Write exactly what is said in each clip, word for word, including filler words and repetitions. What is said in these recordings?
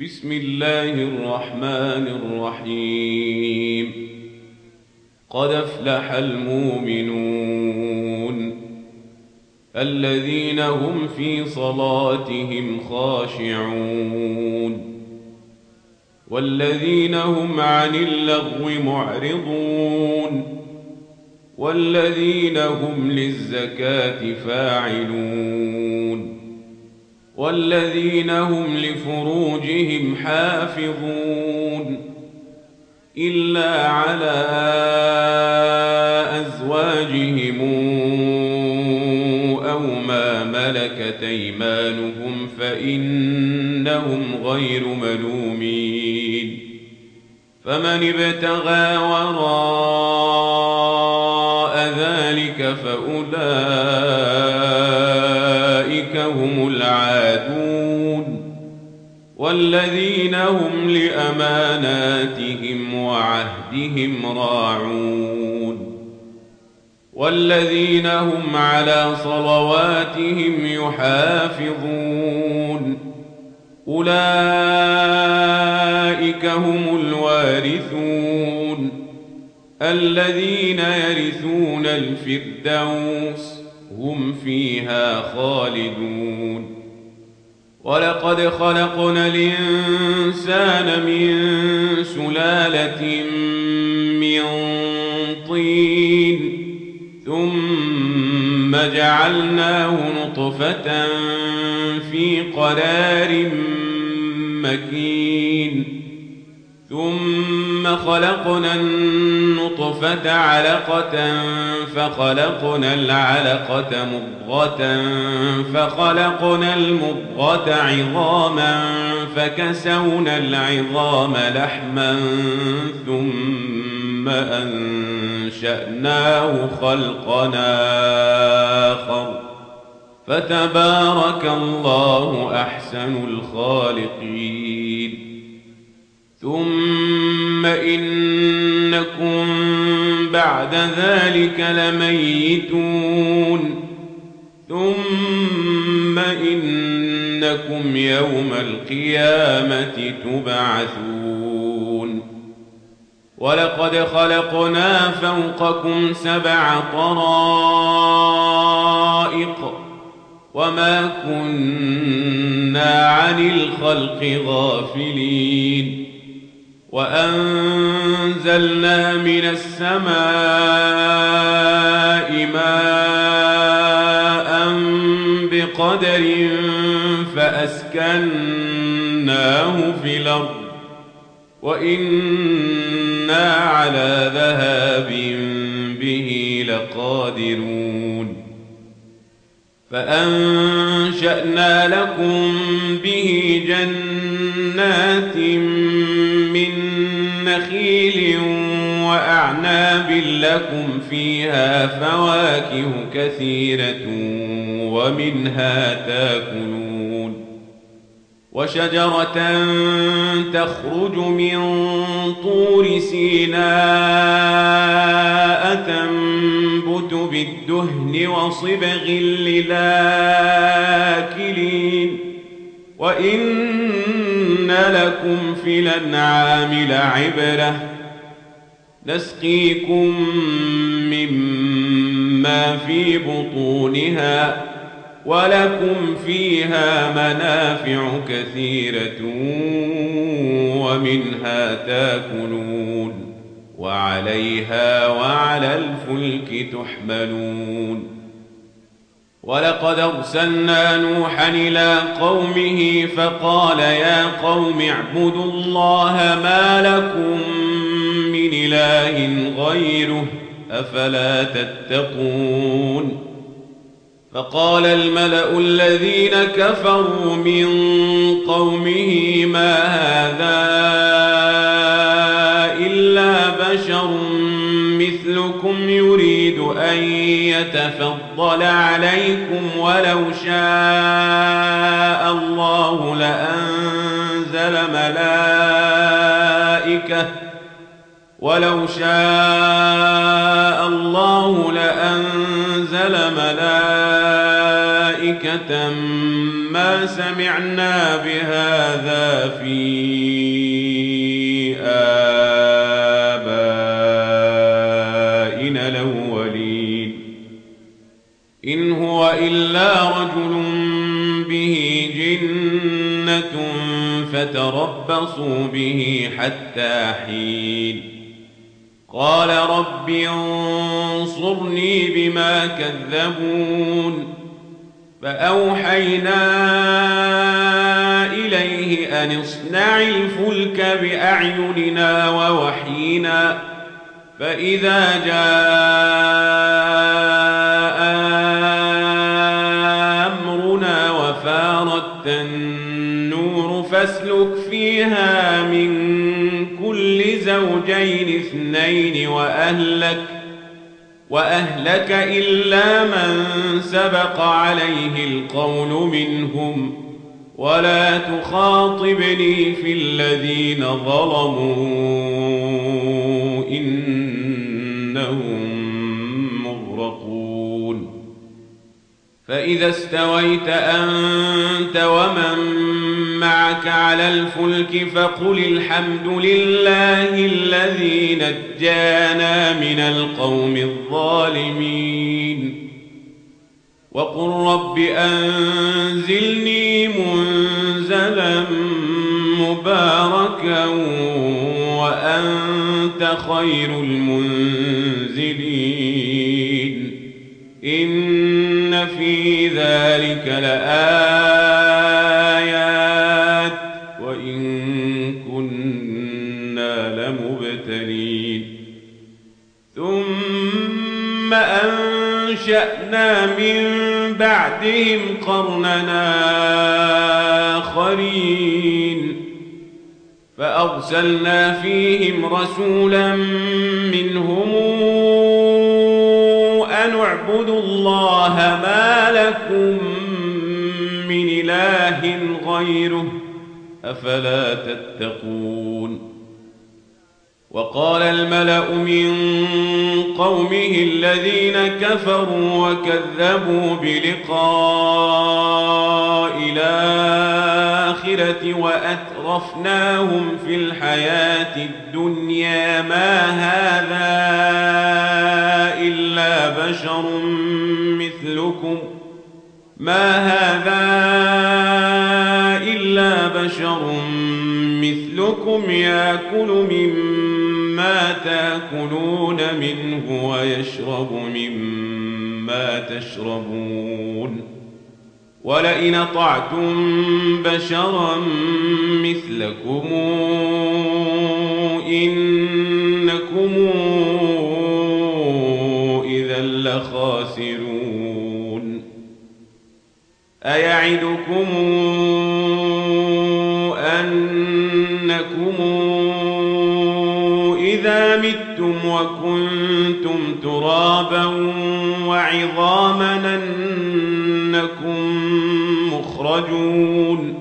بسم الله الرحمن الرحيم. قد أفلح المؤمنون الذين هم في صلاتهم خاشعون والذين هم عن اللغو معرضون والذين هم للزكاة فاعلون والذين هم لفروجهم حافظون إلا على أزواجهم أو ما ملكت أيمانهم فإنهم غير ملومين. فمن ابتغى وراء ذلك فأولئك هم العادون والذين هم لأماناتهم وعهدهم راعون والذين هم على صلواتهم يحافظون أولئك هم الوارثون الذين يرثون الفردوس هم فيها خالدون. ولقد خلقنا الإنسان من سلالة من طين ثم جعلناه نطفة في قرار مكين ثم خلقنا النطفة علقة فخلقنا العلقة مضغة فخلقنا المضغة عظاما فكسونا العظام لحما ثم أنشأناه خلقا آخر فتبارك الله أحسن الخالقين. ثم إنكم بعد ذلك لميتون ثم إنكم يوم القيامة تبعثون. ولقد خلقنا فوقكم سبع طرائق وما كنا عن الخلق غافلين وأنزلنا من السماء ماء بقدر فأسكناه في الأرض وإنا على ذهاب به لقادرون. فأنشأنا لكم به جنات من نخيل وأعناب لكم فيها فواكه كثيرة ومنها تاكلون وشجرة تخرج من طور سيناء تنبت بالدهن وصبغ للآكلين وإن لكم في الأنعام لعبرة نسقيكم مما في بطونها ولكم فيها منافع كثيرة ومنها تاكلون وعليها وعلى الفلك تحملون. ولقد أرسلنا نوحا إلى قومه فقال يا قوم اعبدوا الله ما لكم من إله غيره أفلا تتقون. فقال الملأ الذين كفروا من قومه ما هذا إلا بشر مثلكم يريد أن يتفضل عليكم ولو شاء الله لأنزل ملائكة ولو شاء الله لأنزل ملائكة ملائكة ما سمعنا بهذا في آبائنا الأولين إن هو إلا رجل به جنة فتربصوا به حتى حين قال رب انصرني بما كذبون فأوحينا إليه أن اصنع الفلك بأعيننا ووحينا فإذا جاء أمرنا وفارت النور فاسلك فيها من كل زوجين اثنين وأهلك وأهلك إلا من سبق عليه القول منهم ولا تخاطبني في الذين ظلموا إنهم مغرقون فإذا استويت أنت ومن معك على الفلك فقل الحمد لله الذي نجانا من القوم الظالمين وقل رب أنزلني منزلا مباركا وأنت خير المنزلين إن في ذلك لآيات وإن كنا لمبتلين ثم أنشأنا من بعدهم قرننا آخرين فأرسلنا فيهم رسولا منهم أن اعبدوا الله ما لكم من إله غيره أفلا تتقون وقال الملأ من قومه الذين كفروا وكذبوا بلقاء الآخرة وأترفناهم في الحياة الدنيا ما هذا إلا بشر مثلكم ما هذا إلا بشر مثلكم يأكل مما تأكلون منه ويشرب مما تشربون ولئن أطعتم بشرا مثلكم إنكم إذا لخاسرون أيعدكم أنكم إذا متم وكنتم ترابا وعظاما أنكم مخرجون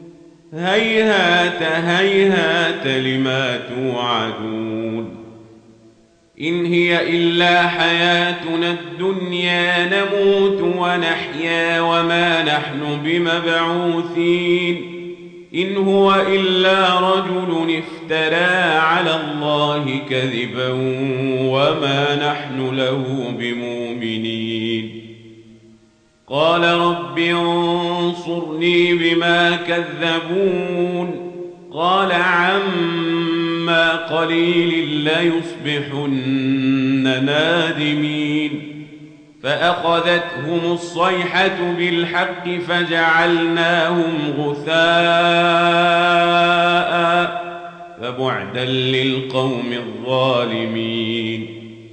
هيهات هيهات لما توعدون إن هي إلا حياتنا الدنيا نموت ونحيا وما نحن بمبعوثين إن هو إلا رجل افترى على الله كذبا وما نحن له بمؤمنين قال رب انصرني بما كذبون قال عما قليل ليصبحن نادمين فأخذتهم الصيحة بالحق فجعلناهم غثاء فبعدا للقوم الظالمين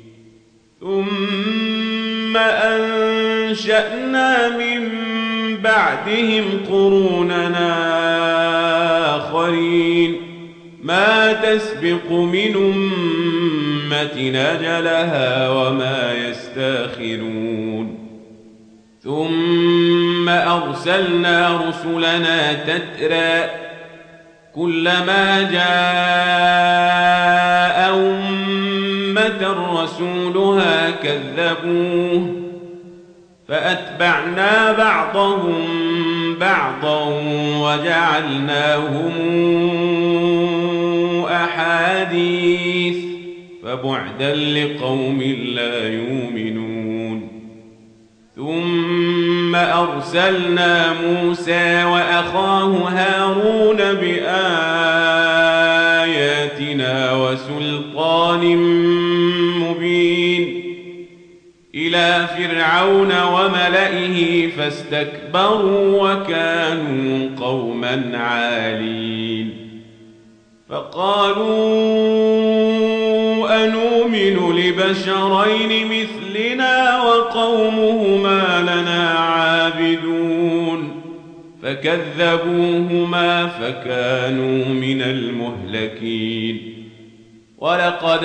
ثم أنشأنا من بعدهم قروننا آخرين ما تسبق من أمة أجلها وما يستاخرون ثم أرسلنا رسلنا تترى كلما جاء أمة رسولها كذبوه فأتبعنا بعضهم بعضا وجعلناهم أحاديث فبعدا لقوم لا يؤمنون. ثم أرسلنا موسى وأخاه هارون بآياتنا وسلطان مبين إلى فرعون وملئه فاستكبروا وكانوا قوما عالين. فقالوا أنؤمن لبشرين مثلنا وقومهما لنا عابدون فكذبوهما فكانوا من المهلكين. ولقد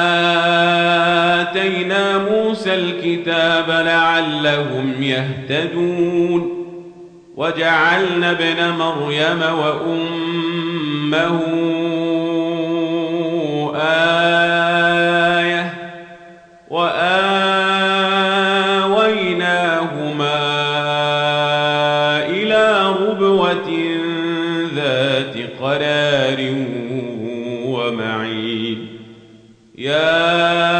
آتينا موسى الكتاب لعلهم يهتدون وجعلنا ابن مريم وأمه آية وآويناهما إلى ربوة ذات قرار ومعين. يا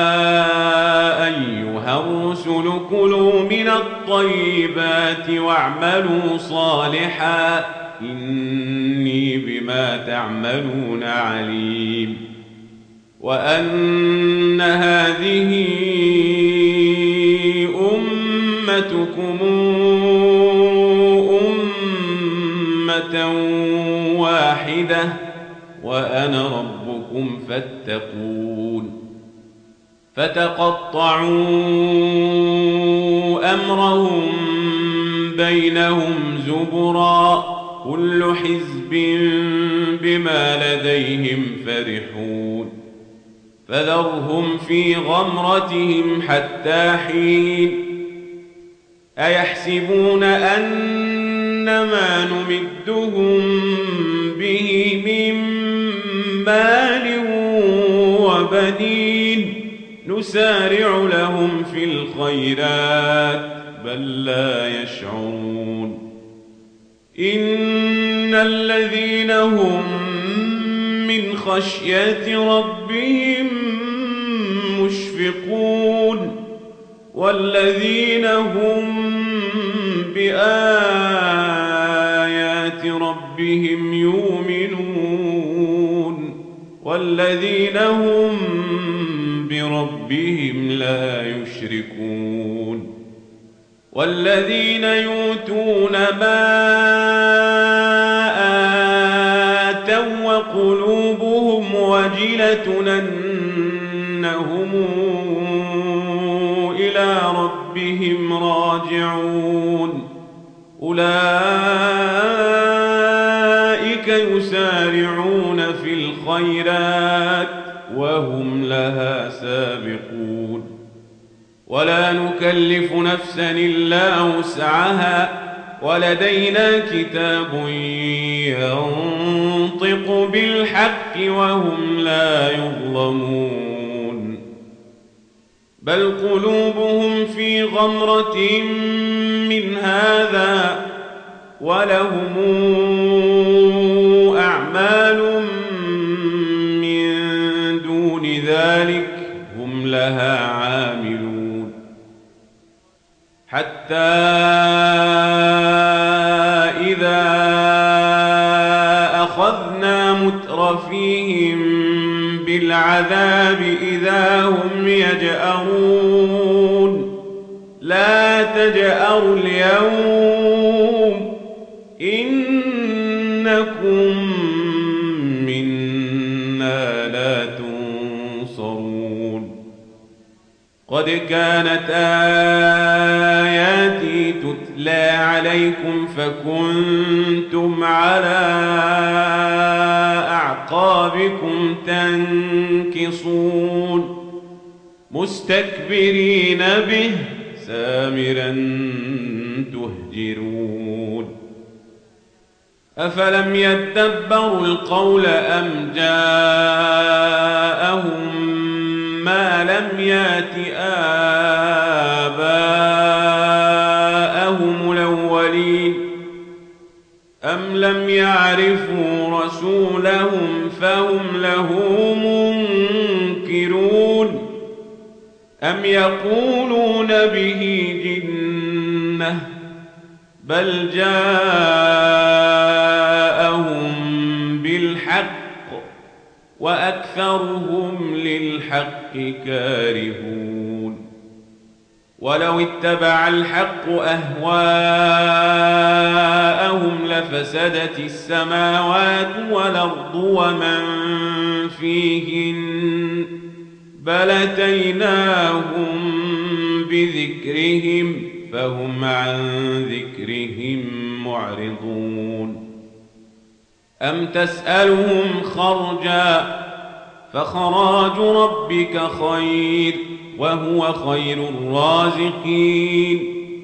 أيها الرسل كلوا من الطيبات واعملوا صالحا إني بما تعملون عليم. وأن هذه أمتكم أمة واحدة وأنا ربكم فاتقون. فتقطعوا أمرهم بينهم زبرا كل حزب بما لديهم فرحون. فذرهم في غمرتهم حتى حين. أيحسبون أن ما نمدهم به من مال وبنين نسارع لهم في الخيرات بل لا يشعرون. إن الذين هم من خشية ربهم مشفقون والذين هم بآيات ربهم يؤمنون والذين هم بربهم لا يشركون. والذين يؤتون ما آتوا وقلوبهم وجلة أنهم إلى ربهم راجعون أولئك يسارعون في الخيرات وهم لها سابقون. ولا نكلف نفسا إلا وسعها ولدينا كتاب ينطق بالحق وهم لا يظلمون. بل قلوبهم في غمرة من هذا ولهم أعمال من دون ذلك هم لها عاملون. حتى إذا أخذنا مترفيهم بالعذاب إذا هم يجأرون لا تجأروا اليوم إنكم منا لا تنصرون. قد كانت آياتي تتلى عليكم فكنتم على أعقابكم تنكصون مستكبرين به سامرا تهجرون. أفلم يدبروا القول أم جاءهم ما لم يات آباءهم الأولين. أم لهم سلطان مبين فهم به مستمسكون. والذين يؤتون ما آتوا وقلوبهم وجلة أنهم إلى ربهم راجعون أولئك يسارعون في الخيرات وهم لها سابقون. فتقطعوا أمرهم بينهم زبرا كل حزب بما لديهم فرحون. فذرهم في غمرتهم حتى حين. أيحسبون أن ما نمدهم به من مال وبنين نسارع لهم في الخيرات بل لا يشعرون. إن الذين هم من خشية ربهم مشفقون والذين هم بآيات ربهم يؤمنون والذين هم بربهم لا يشركون. عرفوا رسولهم فهم له منكرون أم يقولون به جنة بل جاءهم بالحق وأكثرهم للحق كارهون ولو اتبع الحق أهواءهم لفسدت السماوات والأرض ومن فيهن بل أتيناهم بذكرهم فهم عن ذكرهم معرضون أم تسألهم خرجا فخراج ربك خير وهو خير الرازقين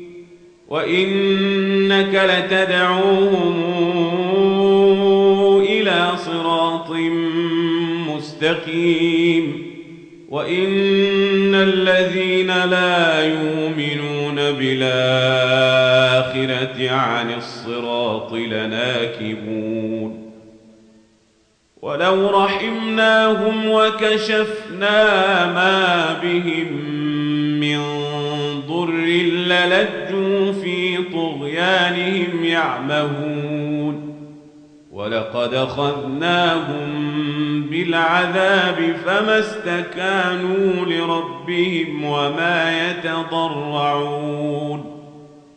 وإنك لتدعوهم إلى صراط مستقيم وإن الذين لا يؤمنون بالآخرة عن الصراط لناكبون ولو رحمناهم وكشفنا ما بهم من ضر للجوا في طغيانهم يعمهون ولقد أخذناهم بالعذاب فما استكانوا لربهم وما يتضرعون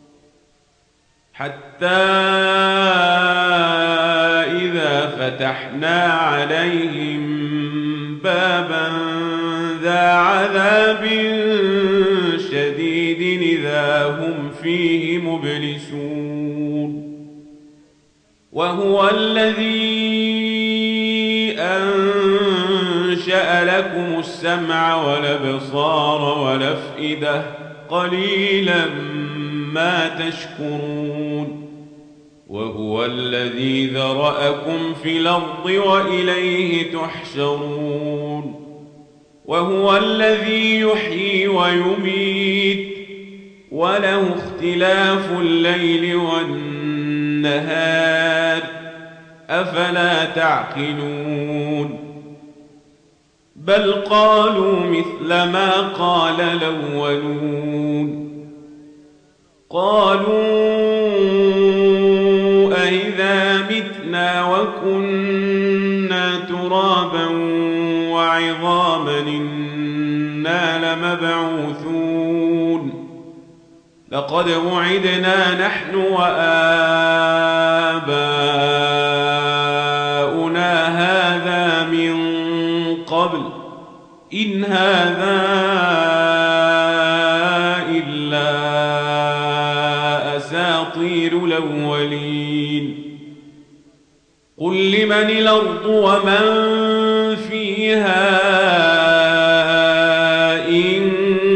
حتى إذا فتحنا عليهم بابا ذا عذاب شديد إذا هم فيه مبلسون وهو الذي أنشأ لكم السمع والأبصار والأفئدة قليلا ما تشكرون وهو الذي ذرأكم في الأرض وإليه تحشرون وهو الذي يحيي ويميت وله اختلاف الليل والنهار أفلا تعقلون بل قالوا مثل ما قال الأولون قالوا أئذا متنا وكنا ترابا وعظاما إنا لمبعوثون لقد وعدنا نحن وآباؤنا هذا من قبل إن هذا إلا أساطير الأولين قل لمن الأرض ومن فيها إن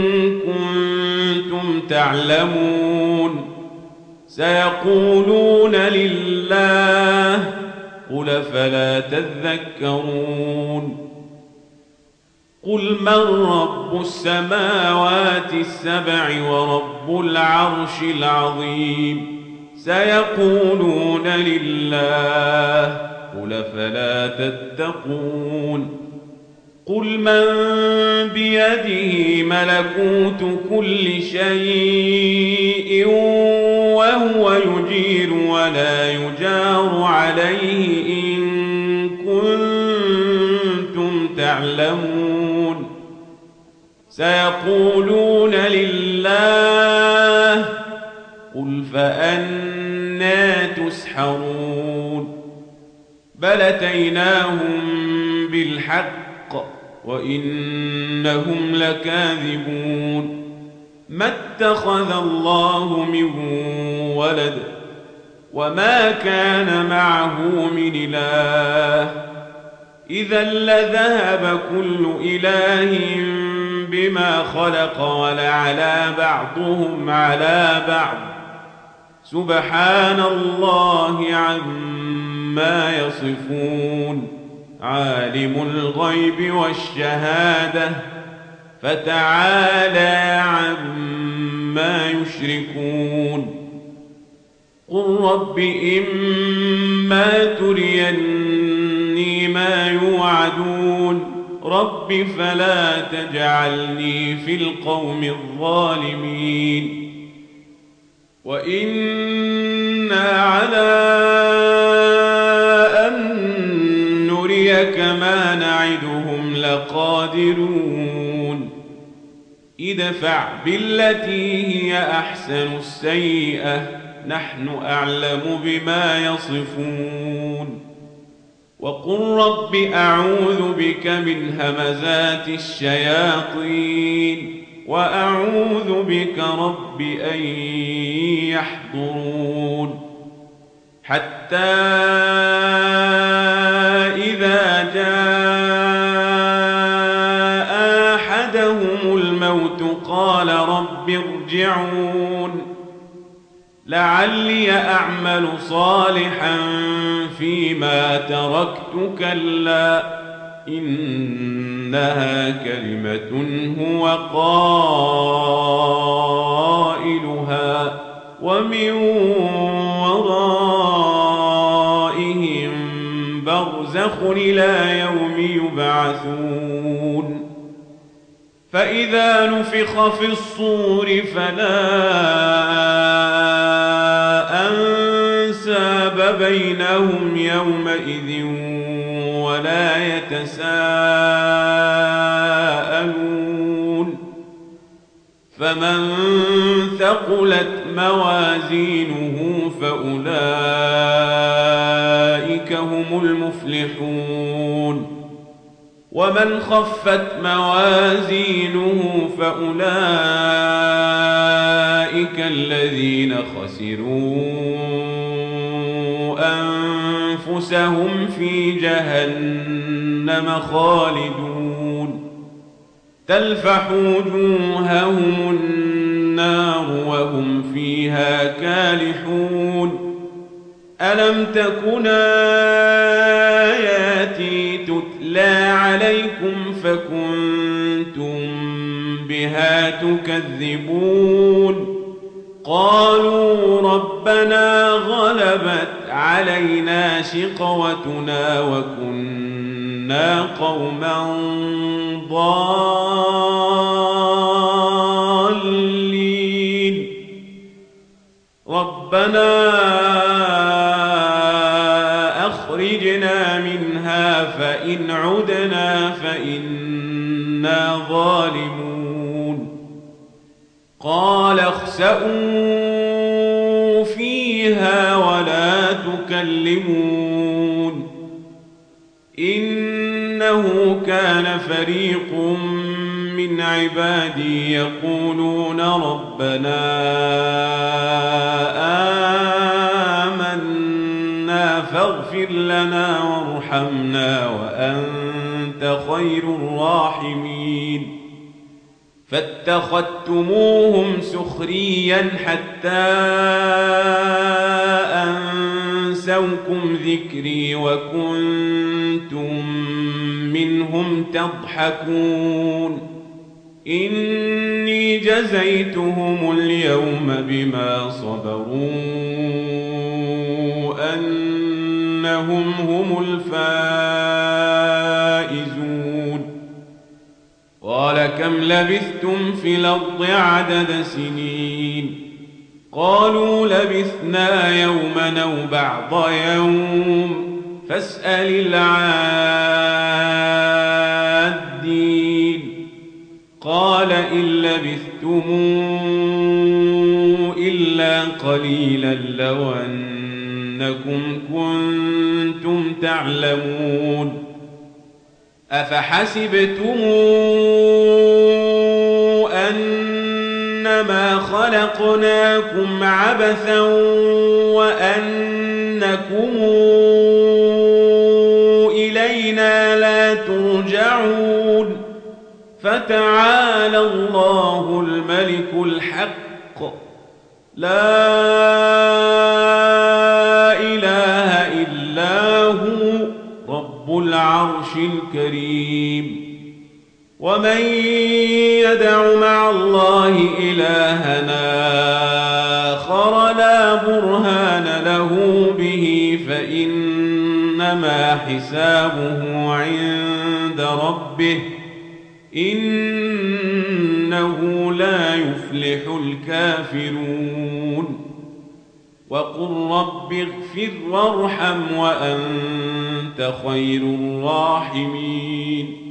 كنتم تعلمون سيقولون لله قل فلا تذكرون قل من رب السماوات السبع ورب العرش العظيم سيقولون لله قل فلا تتقون قل من بيده ملكوت كل شيء وهو يجير ولا يجار عليه إن كنتم تعلمون سيقولون لله قل فأنى تسحرون بل أتيناهم بالحق وإنهم لكاذبون ما اتخذ الله من ولد وما كان معه من إله إذا لذهب كل إله بما خلق ولعلى بعضهم على بعض سبحان الله عما يصفون عالم الغيب والشهادة فتعالى عما يشركون قل رب إما تريني ما يوعدون رب فلا تجعلني في القوم الظالمين وإنا على أن نريك ما نعدهم لقادرون ادفع بالتي هي أحسن السيئة نحن أعلم بما يصفون وقل رب أعوذ بك من همزات الشياطين وأعوذ بك رب أن يحضرون حتى إذا جاء أحدهم الموت قال رب ارجعون لعلي أعمل صالحا فيما تركت كلا إنها كلمة هو قائلها ومن ورائهم برزخ إلى يوم يبعثون فإذا نفخ في الصور فلا أنساب بينهم يومئذ ولا يتساءلون فمن ثقلت موازينه فأولئك هم المفلحون ومن خفت موازينه فأولئك الذين خسروا أنفسهم في جهنم خالدون تلفح وجوههم النار وهم فيها كالحون ألم تكن آياتي تتلى عليكم فكنتم بها تكذبون قالوا ربنا غلبت علينا شقوتنا وكنا قوما ضالين ربنا أخرجنا منها فإن عدنا فإنا ظالمون قال اخسئوا فيها ولا تكلمون إنه كان فريق من عبادي يقولون ربنا آمنا فاغفر لنا وارحمنا وأنت خير الراحمين فاتخذتموهم سخريا حتى أنسوكم ذكري وكنتم منهم تضحكون إني جزيتهم اليوم بما صبروا أنهم هم الفائزون قال كم لبثتم في الأرض عدد سنين قالوا لبثنا يوما أو بعض يوم فاسأل العادين قال إن لبثتم إلا قليلا لو أنكم كنتم تعلمون أفحسبتم أنما خلقناكم عبثا وأنكم إلينا لا ترجعون فتعالى الله الملك الحق لا إله إلا هو رب العرش الكريم ومن يدع مع الله إلهنا آخر لا برهان له به فإنما حسابه عند ربه إنه لا يفلح الكافرون وقل رب اغفر وارحم وأنت خير الراحمين